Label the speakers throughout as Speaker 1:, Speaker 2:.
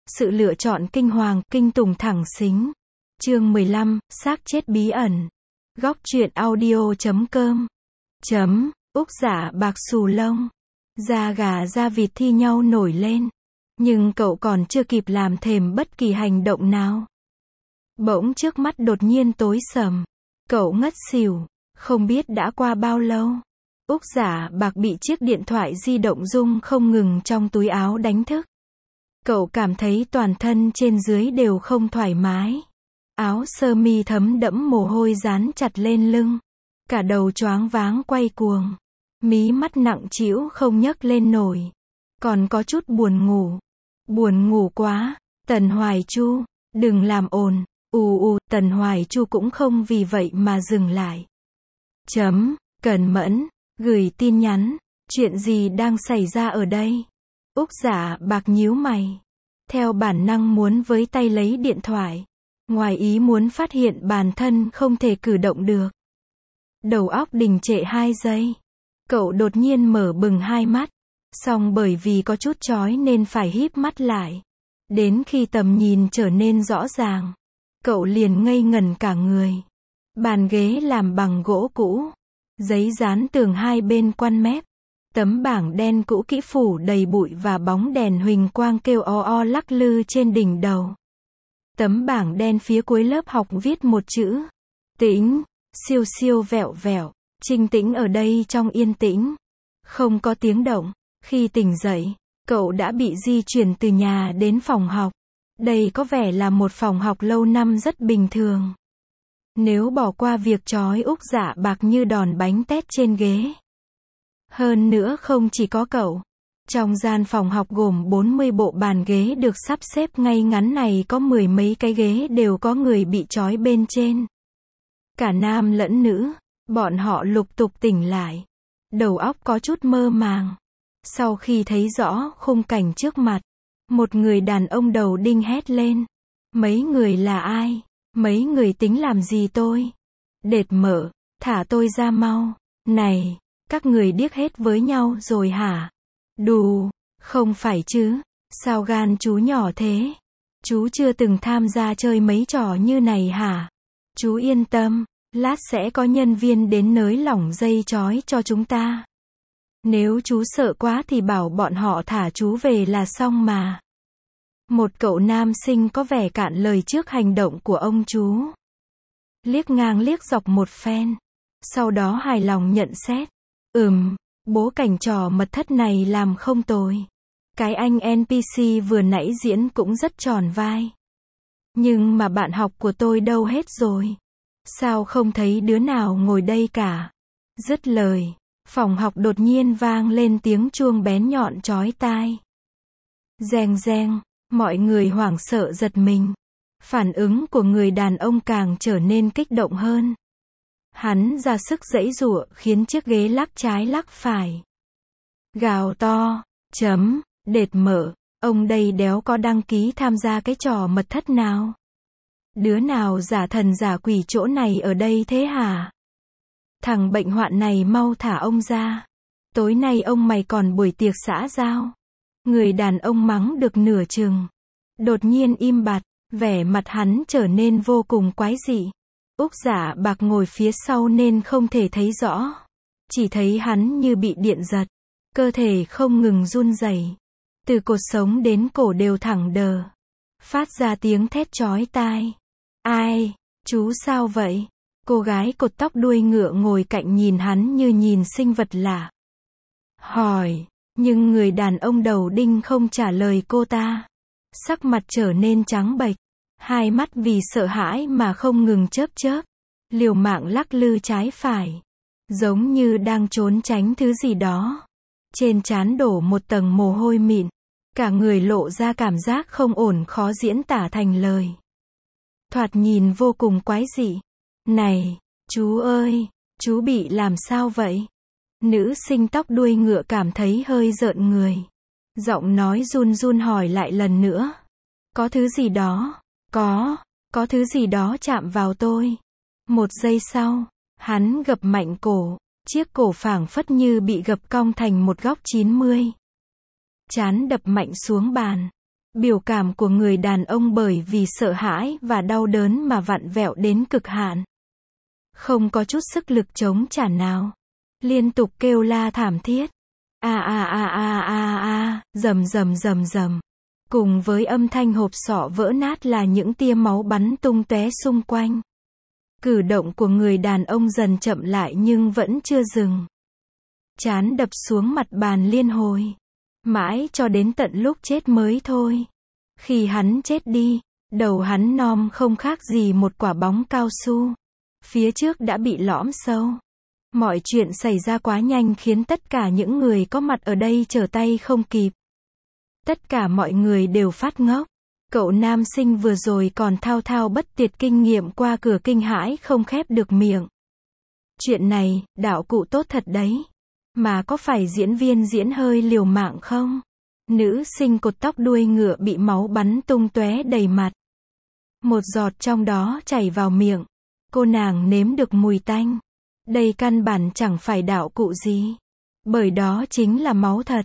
Speaker 1: Sự lựa chọn kinh hoàng, kinh tủng thẳng xính. Chương 15, xác chết bí ẩn. Góc truyện audio.com. Úc Dạ Bạc xù lông. Da gà da vịt thi nhau nổi lên. Nhưng cậu còn chưa kịp làm thềm bất kỳ hành động nào. Bỗng trước mắt đột nhiên tối sầm. Cậu ngất xỉu. Không biết đã qua bao lâu. Úc Dạ Bạc bị chiếc điện thoại di động rung không ngừng trong túi áo đánh thức. Cậu cảm thấy toàn thân trên dưới đều không thoải mái. Áo sơ mi thấm đẫm mồ hôi dán chặt lên lưng. Cả đầu choáng váng quay cuồng. Mí mắt nặng trĩu không nhấc lên nổi. Còn có chút buồn ngủ. Buồn ngủ quá. Tần Hoài Chu, đừng làm ồn. Tần Hoài Chu cũng không vì vậy mà dừng lại. Cần Mẫn, gửi tin nhắn. Chuyện gì đang xảy ra ở đây? Úc Dạ Bạc nhíu mày. Theo bản năng muốn với tay lấy điện thoại. Ngoài ý muốn phát hiện bản thân không thể cử động được. Đầu óc đình trệ 2 giây. Cậu đột nhiên mở bừng hai mắt. Song bởi vì có chút chói nên phải híp mắt lại. Đến khi tầm nhìn trở nên rõ ràng. Cậu liền ngây ngẩn cả người. Bàn ghế làm bằng gỗ cũ. Giấy dán tường hai bên quăn mép. Tấm bảng đen cũ kỹ phủ đầy bụi và bóng đèn huỳnh quang kêu o lắc lư trên đỉnh đầu. Tấm bảng đen phía cuối lớp học viết một chữ. Tĩnh, siêu siêu vẹo vẹo. Trinh tĩnh ở đây trong yên tĩnh. Không có tiếng động. Khi tỉnh dậy, cậu đã bị di chuyển từ nhà đến phòng học. Đây có vẻ là một phòng học lâu năm rất bình thường. Nếu bỏ qua việc trói Úc Dạ Bạc như đòn bánh tét trên ghế. Hơn nữa không chỉ có cậu. Trong gian phòng học gồm 40 bộ bàn ghế được sắp xếp ngay ngắn này có 10 mấy cái ghế đều có người bị trói bên trên. Cả nam lẫn nữ, bọn họ lục tục tỉnh lại. Đầu óc có chút mơ màng. Sau khi thấy rõ khung cảnh trước mặt, một người đàn ông đầu đinh hét lên. Mấy người là ai? Mấy người tính làm gì tôi? Đệt mở, thả tôi ra mau. Này, các người điếc hết với nhau rồi hả? Đù, không phải chứ, sao gan chú nhỏ thế? Chú chưa từng tham gia chơi mấy trò như này hả? Chú yên tâm, lát sẽ có nhân viên đến nới lỏng dây trói cho chúng ta. Nếu chú sợ quá thì bảo bọn họ thả chú về là xong mà. Một cậu nam sinh có vẻ cạn lời trước hành động của ông chú. Liếc ngang liếc dọc một phen. Sau đó hài lòng nhận xét. Bố cảnh trò mật thất này làm không tồi. Cái anh NPC vừa nãy diễn cũng rất tròn vai. Nhưng mà bạn học của tôi đâu hết rồi? Sao không thấy đứa nào ngồi đây cả? Dứt lời, phòng học đột nhiên vang lên tiếng chuông bén nhọn chói tai. Reng reng, mọi người hoảng sợ giật mình. Phản ứng của người đàn ông càng trở nên kích động hơn. Hắn ra sức giãy giụa khiến chiếc ghế lắc trái lắc phải. Gào to, đệt mở, ông đây đéo có đăng ký tham gia cái trò mật thất nào. Đứa nào giả thần giả quỷ chỗ này ở đây thế hả? Thằng bệnh hoạn này mau thả ông ra. Tối nay ông mày còn buổi tiệc xã giao. Người đàn ông mắng được nửa chừng. Đột nhiên im bặt, vẻ mặt hắn trở nên vô cùng quái dị. Úc Dạ Bạc ngồi phía sau nên không thể thấy rõ. Chỉ thấy hắn như bị điện giật. Cơ thể không ngừng run rẩy. Từ cột sống đến cổ đều thẳng đờ. Phát ra tiếng thét chói tai. Ai? Chú sao vậy? Cô gái cột tóc đuôi ngựa ngồi cạnh nhìn hắn như nhìn sinh vật lạ. Hỏi. Nhưng người đàn ông đầu đinh không trả lời cô ta. Sắc mặt trở nên trắng bệch. Hai mắt vì sợ hãi mà không ngừng chớp chớp. Liều mạng lắc lư trái phải. Giống như đang trốn tránh thứ gì đó. Trên trán đổ một tầng mồ hôi mịn. Cả người lộ ra cảm giác không ổn khó diễn tả thành lời. Thoạt nhìn vô cùng quái dị. Này, chú ơi, chú bị làm sao vậy? Nữ sinh tóc đuôi ngựa cảm thấy hơi rợn người. Giọng nói run run hỏi lại lần nữa. Có thứ gì đó? Có thứ gì đó chạm vào tôi. Một giây sau, hắn gập mạnh cổ. Chiếc cổ phảng phất như bị gập cong thành một góc 90. Trán đập mạnh xuống bàn. Biểu cảm của người đàn ông bởi vì sợ hãi và đau đớn mà vặn vẹo đến cực hạn. Không có chút sức lực chống trả nào. Liên tục kêu la thảm thiết. Rầm rầm rầm rầm. Cùng với âm thanh hộp sọ vỡ nát là những tia máu bắn tung tóe xung quanh. Cử động của người đàn ông dần chậm lại nhưng vẫn chưa dừng. Trán đập xuống mặt bàn liên hồi. Mãi cho đến tận lúc chết mới thôi. Khi hắn chết đi, đầu hắn non không khác gì một quả bóng cao su. Phía trước đã bị lõm sâu. Mọi chuyện xảy ra quá nhanh khiến tất cả những người có mặt ở đây trở tay không kịp. Tất cả mọi người đều phát ngốc. Cậu nam sinh vừa rồi còn thao thao bất tuyệt kinh nghiệm qua cửa kinh hãi không khép được miệng. Chuyện này, đạo cụ tốt thật đấy. Mà có phải diễn viên diễn hơi liều mạng không? Nữ sinh cột tóc đuôi ngựa bị máu bắn tung tóe đầy mặt. Một giọt trong đó chảy vào miệng. Cô nàng nếm được mùi tanh. Đây căn bản chẳng phải đạo cụ gì. Bởi đó chính là máu thật.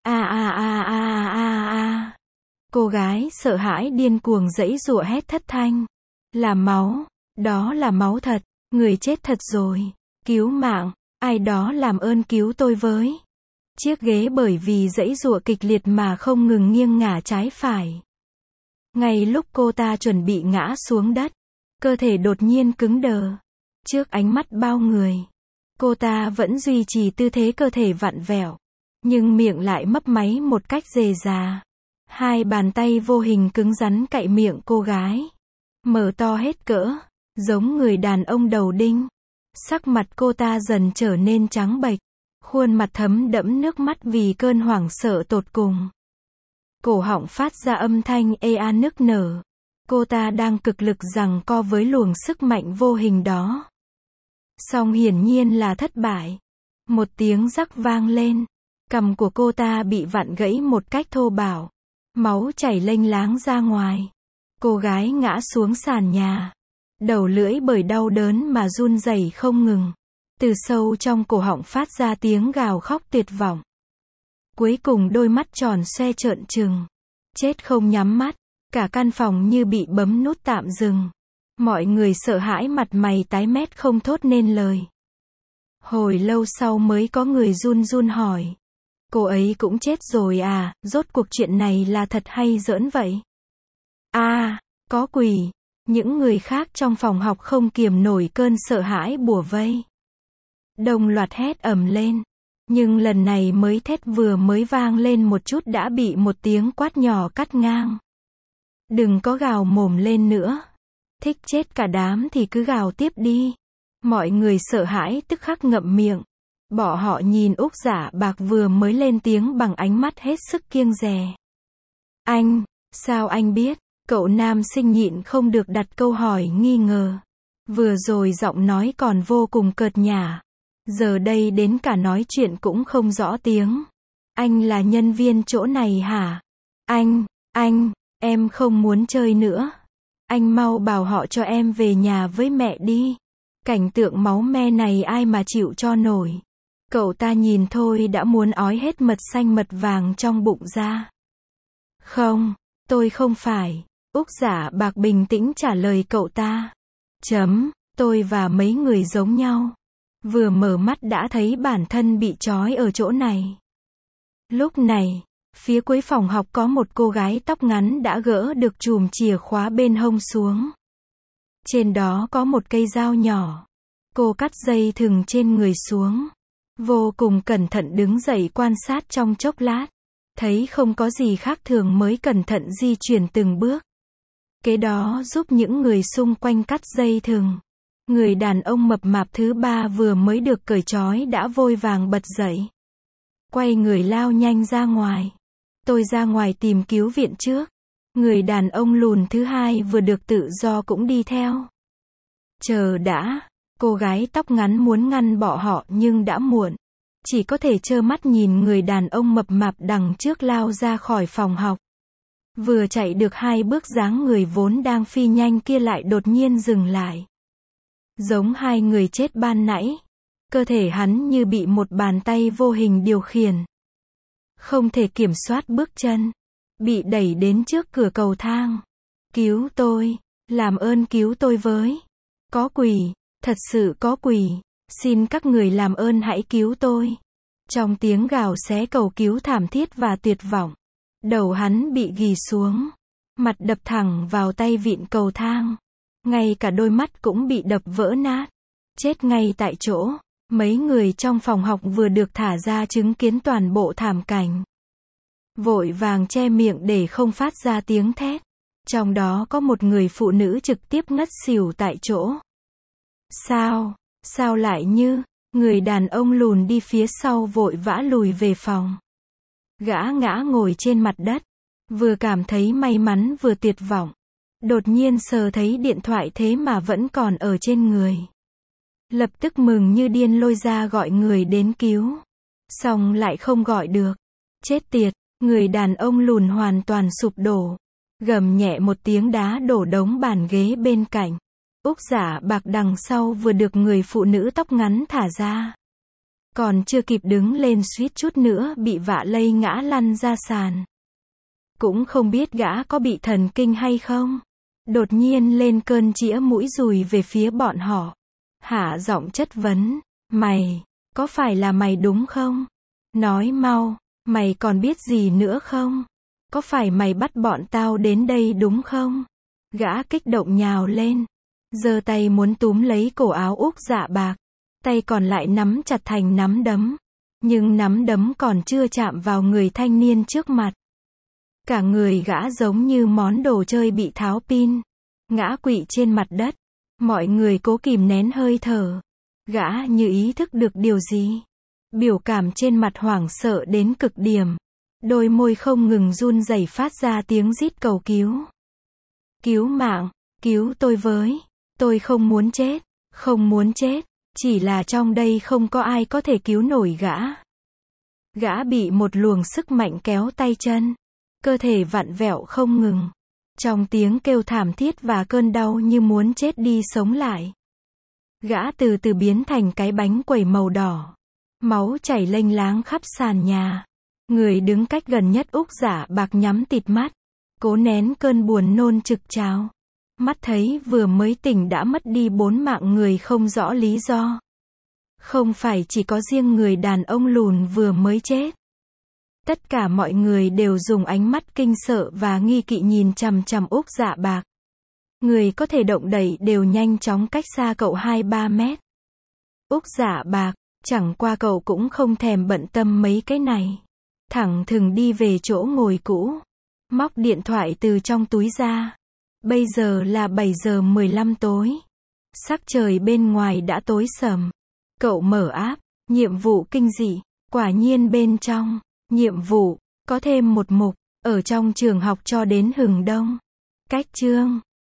Speaker 1: Cô gái sợ hãi điên cuồng giãy giụa hét thất thanh. Là máu. Đó là máu thật. Người chết thật rồi. Cứu mạng. Ai đó làm ơn cứu tôi với. Chiếc ghế bởi vì giãy giụa kịch liệt mà không ngừng nghiêng ngả trái phải. Ngay lúc cô ta chuẩn bị ngã xuống đất, cơ thể đột nhiên cứng đờ. Trước ánh mắt bao người, cô ta vẫn duy trì tư thế cơ thể vặn vẹo, nhưng miệng lại mấp máy một cách rề rà. Hai bàn tay vô hình cứng rắn cạy miệng cô gái, mở to hết cỡ, giống người đàn ông đầu đinh. Sắc mặt cô ta dần trở nên trắng bệch, khuôn mặt thấm đẫm nước mắt vì cơn hoảng sợ tột cùng. Cổ họng phát ra âm thanh ê nức nở. Cô ta đang cực lực giằng co với luồng sức mạnh vô hình đó. Song hiển nhiên là thất bại. Một tiếng rắc vang lên. Cằm của cô ta bị vặn gãy một cách thô bạo. Máu chảy lênh láng ra ngoài. Cô gái ngã xuống sàn nhà. Đầu lưỡi bởi đau đớn mà run rẩy không ngừng. Từ sâu trong cổ họng phát ra tiếng gào khóc tuyệt vọng. Cuối cùng đôi mắt tròn xoe trợn trừng. Chết không nhắm mắt. Cả căn phòng như bị bấm nút tạm dừng. Mọi người sợ hãi mặt mày tái mét không thốt nên lời. Hồi lâu sau mới có người run run hỏi. Cô ấy cũng chết rồi à, rốt cuộc chuyện này là thật hay giỡn vậy? Có quỷ. Những người khác trong phòng học không kiềm nổi cơn sợ hãi bủa vây. Đồng loạt hét ầm lên. Nhưng lần này mới thét vừa mới vang lên một chút đã bị một tiếng quát nhỏ cắt ngang. Đừng có gào mồm lên nữa. Thích chết cả đám thì cứ gào tiếp đi. Mọi người sợ hãi tức khắc ngậm miệng. Bỏ họ nhìn Úc Giả Bạc vừa mới lên tiếng bằng ánh mắt hết sức kiêng dè. Anh, sao anh biết? Cậu nam sinh nhịn không được đặt câu hỏi nghi ngờ. Vừa rồi giọng nói còn vô cùng cợt nhả. Giờ đây đến cả nói chuyện cũng không rõ tiếng. Anh là nhân viên chỗ này hả? Anh, em không muốn chơi nữa. Anh mau bảo họ cho em về nhà với mẹ đi. Cảnh tượng máu me này ai mà chịu cho nổi. Cậu ta nhìn thôi đã muốn ói hết mật xanh mật vàng trong bụng ra. Không, tôi không phải. Úc Giả Bạc bình tĩnh trả lời cậu ta. Tôi và mấy người giống nhau. Vừa mở mắt đã thấy bản thân bị trói ở chỗ này. Lúc này, phía cuối phòng học có một cô gái tóc ngắn đã gỡ được chùm chìa khóa bên hông xuống. Trên đó có một cây dao nhỏ. Cô cắt dây thừng trên người xuống. Vô cùng cẩn thận đứng dậy quan sát trong chốc lát. Thấy không có gì khác thường mới cẩn thận di chuyển từng bước. Kế đó giúp những người xung quanh cắt dây thừng. Người đàn ông mập mạp thứ ba vừa mới được cởi trói đã vội vàng bật dậy. Quay người lao nhanh ra ngoài. Tôi ra ngoài tìm cứu viện trước. Người đàn ông lùn thứ hai vừa được tự do cũng đi theo. Chờ đã. Cô gái tóc ngắn muốn ngăn bỏ họ nhưng đã muộn. Chỉ có thể trơ mắt nhìn người đàn ông mập mạp đằng trước lao ra khỏi phòng học. Vừa chạy được 2 bước dáng người vốn đang phi nhanh kia lại đột nhiên dừng lại. Giống 2 người chết ban nãy. Cơ thể hắn như bị một bàn tay vô hình điều khiển. Không thể kiểm soát bước chân. bị đẩy đến trước cửa cầu thang. Cứu tôi, làm ơn cứu tôi với. Có quỷ, thật sự có quỷ, xin các người làm ơn hãy cứu tôi. Trong tiếng gào xé cầu cứu thảm thiết và tuyệt vọng, đầu hắn bị ghì xuống, mặt đập thẳng vào tay vịn cầu thang. Ngay cả đôi mắt cũng bị đập vỡ nát. Chết ngay tại chỗ. Mấy người trong phòng học vừa được thả ra chứng kiến toàn bộ thảm cảnh. Vội vàng che miệng để không phát ra tiếng thét. Trong đó có một người phụ nữ trực tiếp ngất xỉu tại chỗ. Sao lại như, người đàn ông lùn đi phía sau vội vã lùi về phòng. Gã ngã ngồi trên mặt đất. Vừa cảm thấy may mắn vừa tuyệt vọng. Đột nhiên sờ thấy điện thoại thế mà vẫn còn ở trên người. Lập tức mừng như điên lôi ra gọi người đến cứu. Xong lại không gọi được. Chết tiệt, người đàn ông lùn hoàn toàn sụp đổ. Gầm nhẹ một tiếng đá đổ đống bàn ghế bên cạnh. Úc Dạ Bạc đằng sau vừa được người phụ nữ tóc ngắn thả ra. Còn chưa kịp đứng lên suýt chút nữa bị vạ lây ngã lăn ra sàn. Cũng không biết gã có bị thần kinh hay không. Đột nhiên lên cơn chĩa mũi dùi về phía bọn họ. Hạ giọng chất vấn. Mày, có phải là mày đúng không? Nói mau, mày còn biết gì nữa không? Có phải mày bắt bọn tao đến đây đúng không? Gã kích động nhào lên. Giơ tay muốn túm lấy cổ áo Úc Dạ Bạc. Tay còn lại nắm chặt thành nắm đấm. Nhưng nắm đấm còn chưa chạm vào người thanh niên trước mặt. Cả người gã giống như món đồ chơi bị tháo pin. Ngã quỵ trên mặt đất. Mọi người cố kìm nén hơi thở. Gã như ý thức được điều gì. Biểu cảm trên mặt hoảng sợ đến cực điểm. Đôi môi không ngừng run rẩy phát ra tiếng rít cầu cứu. Cứu mạng, cứu tôi với. Tôi không muốn chết, không muốn chết. Chỉ là trong đây không có ai có thể cứu nổi gã. Gã bị một luồng sức mạnh kéo tay chân. Cơ thể vặn vẹo không ngừng. Trong tiếng kêu thảm thiết và cơn đau như muốn chết đi sống lại. Gã từ từ biến thành cái bánh quẩy màu đỏ. Máu chảy lênh láng khắp sàn nhà. Người đứng cách gần nhất Úc Dạ Bạc nhắm tịt mắt. Cố nén cơn buồn nôn trực trào. Mắt thấy vừa mới tỉnh đã mất đi 4 mạng người không rõ lý do. Không phải chỉ có riêng người đàn ông lùn vừa mới chết. Tất cả mọi người đều dùng ánh mắt kinh sợ và nghi kỵ nhìn chằm chằm Úc Dạ Bạc. Người có thể động đậy đều nhanh chóng cách xa cậu 2-3 mét. Úc Dạ Bạc, chẳng qua cậu cũng không thèm bận tâm mấy cái này. Thẳng thừng đi về chỗ ngồi cũ. Móc điện thoại từ trong túi ra. Bây giờ là 7 giờ 15 tối. Sắc trời bên ngoài đã tối sầm. Cậu mở app, nhiệm vụ kinh dị. Quả nhiên bên trong, nhiệm vụ, có thêm một mục, ở trong trường học cho đến hừng đông. Cách chương